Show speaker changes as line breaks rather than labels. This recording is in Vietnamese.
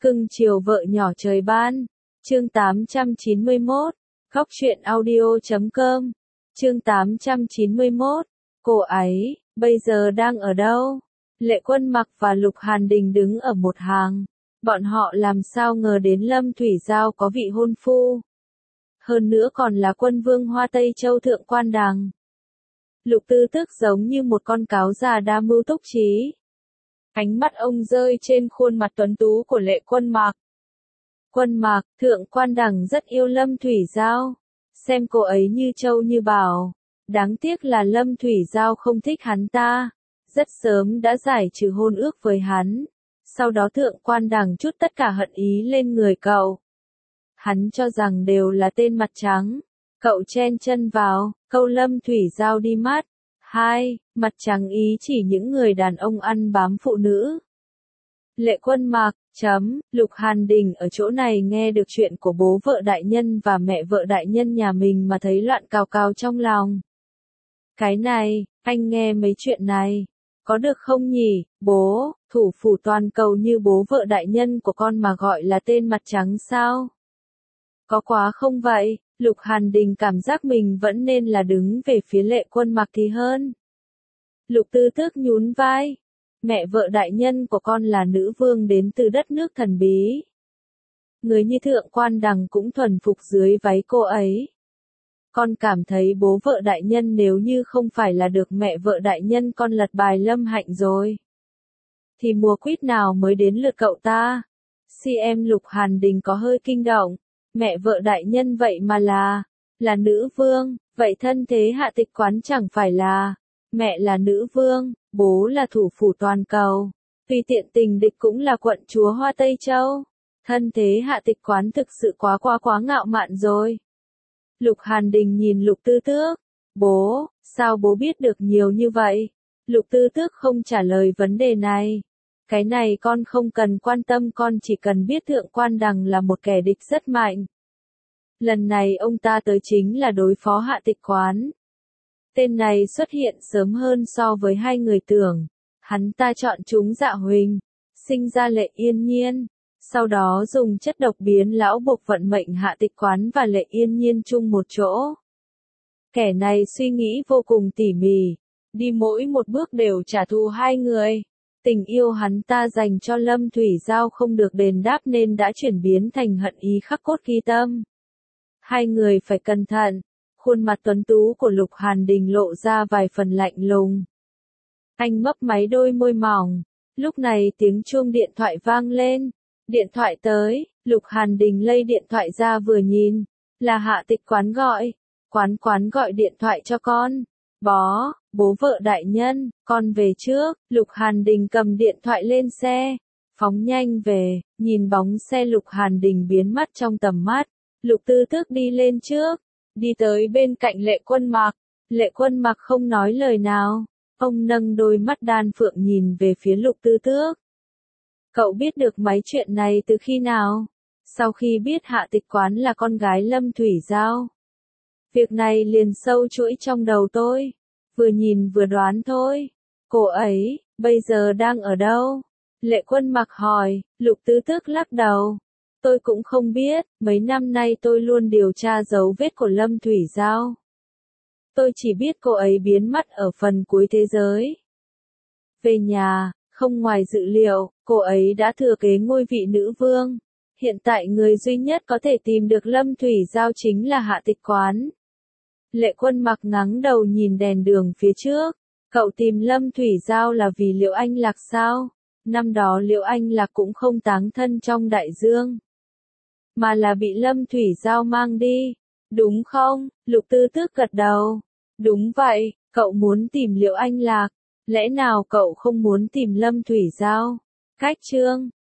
Cưng chiều vợ nhỏ trời ban. Chương 891. Khóc chuyện audio.com. Chương 891. Cô ấy, bây giờ đang ở đâu? Lệ Quân Mặc và Lục Hàn Đình đứng ở một hàng. Bọn họ làm sao ngờ đến Lâm Thủy Giao có vị hôn phu. Hơn nữa còn là quân vương Hoa Tây Châu Thượng Quan Đằng. Lục Tư Tước giống như một con cáo già đa mưu túc trí. Ánh mắt ông rơi trên khuôn mặt tuấn tú của Lệ Quân Mặc. Quân Mặc, Thượng Quan Đằng rất yêu Lâm Thủy Giao. Xem cô ấy như châu như bảo. Đáng tiếc là Lâm Thủy Giao không thích hắn ta. Rất sớm đã giải trừ hôn ước với hắn. Sau đó Thượng Quan Đằng trút tất cả hận ý lên người cậu. Hắn cho rằng đều là tên mặt trắng. Cậu chen chân vào, câu Lâm Thủy Giao đi mắt. 2. Mặt trắng ý chỉ những người đàn ông ăn bám phụ nữ. Lệ Quân Mặc, Lục Hàn Đình ở chỗ này nghe được chuyện của bố vợ đại nhân và mẹ vợ đại nhân nhà mình mà thấy loạn cào cào trong lòng. Cái này, anh nghe mấy chuyện này. Có được không nhỉ, bố, thủ phủ toàn cầu như bố vợ đại nhân của con mà gọi là tên mặt trắng sao? Có quá không vậy? Lục Hàn Đình cảm giác mình vẫn nên là đứng về phía Lệ Quân Mặc thì hơn. Lục Tư Tước nhún vai. Mẹ vợ đại nhân của con là nữ vương đến từ đất nước thần bí. Người như Thượng Quan Đằng cũng thuần phục dưới váy cô ấy. Con cảm thấy bố vợ đại nhân nếu như không phải là được mẹ vợ đại nhân con lật bài Lâm Hạnh rồi. Thì mùa quýt nào mới đến lượt cậu ta? CM Lục Hàn Đình có hơi kinh động. Mẹ vợ đại nhân vậy mà là nữ vương, vậy thân thế Hạ Tịch Quán chẳng phải là, mẹ là nữ vương, bố là thủ phủ toàn cầu, tùy tiện tình địch cũng là quận chúa Hoa Tây Châu. Thân thế Hạ Tịch Quán thực sự quá ngạo mạn rồi. Lục Hàn Đình nhìn Lục Tư Tước. Bố, sao bố biết được nhiều như vậy? Lục Tư Tước không trả lời vấn đề này. Cái này con không cần quan tâm, con chỉ cần biết Thượng Quan Đằng là một kẻ địch rất mạnh. Lần này ông ta tới chính là đối phó Hạ Tịch Quán. Tên này xuất hiện sớm hơn so với hai người tưởng. Hắn ta chọn chúng Dạ Huỳnh, sinh ra Lệ Yên Nhiên. Sau đó dùng chất độc biến lão buộc vận mệnh Hạ Tịch Quán và Lệ Yên Nhiên chung một chỗ. Kẻ này suy nghĩ vô cùng tỉ mỉ. Đi mỗi một bước đều trả thù hai người. Tình yêu hắn ta dành cho Lâm Thủy Giao không được đền đáp nên đã chuyển biến thành hận ý khắc cốt ghi tâm. Hai người phải cẩn thận. Khuôn mặt tuấn tú của Lục Hàn Đình lộ ra vài phần lạnh lùng. Anh mấp máy đôi môi mỏng. Lúc này tiếng chuông điện thoại vang lên. Điện thoại tới, Lục Hàn Đình lấy điện thoại ra vừa nhìn. Là Hạ Tịch Quán gọi. Quán gọi điện thoại cho con. Bố vợ đại nhân, con về trước. Lục Hàn Đình cầm điện thoại lên xe. Phóng nhanh về, nhìn bóng xe Lục Hàn Đình biến mất trong tầm mắt. Lục Tư Tước đi lên trước. Đi tới bên cạnh Lệ Quân Mặc. Lệ Quân Mặc không nói lời nào. Ông nâng đôi mắt đan phượng nhìn về phía Lục Tư Tước. Cậu biết được mấy chuyện này từ khi nào? Sau khi biết Hạ Tịch Quán là con gái Lâm Thủy Giao. Việc này liền sâu chuỗi trong đầu tôi. Vừa nhìn vừa đoán thôi. Cô ấy, bây giờ đang ở đâu? Lệ Quân Mặc hỏi. Lục Tư Tước lắc đầu. Tôi cũng không biết, mấy năm nay tôi luôn điều tra dấu vết của Lâm Thủy Giao. Tôi chỉ biết cô ấy biến mất ở phần cuối thế giới. Về nhà, không ngoài dự liệu, cô ấy đã thừa kế ngôi vị nữ vương. Hiện tại người duy nhất có thể tìm được Lâm Thủy Giao chính là Hạ Tịch Quán. Lệ Quân Mặc ngáng đầu nhìn đèn đường phía trước. Cậu tìm Lâm Thủy Giao là vì Liễu Anh Lạc sao? Năm đó Liễu Anh Lạc cũng không táng thân trong đại dương. Mà là bị Lâm Thủy Giao mang đi. Đúng không? Lục Tư Tước gật đầu. Đúng vậy, cậu muốn tìm Liễu Anh Lạc. Lẽ nào cậu không muốn tìm Lâm Thủy Giao? Cách chương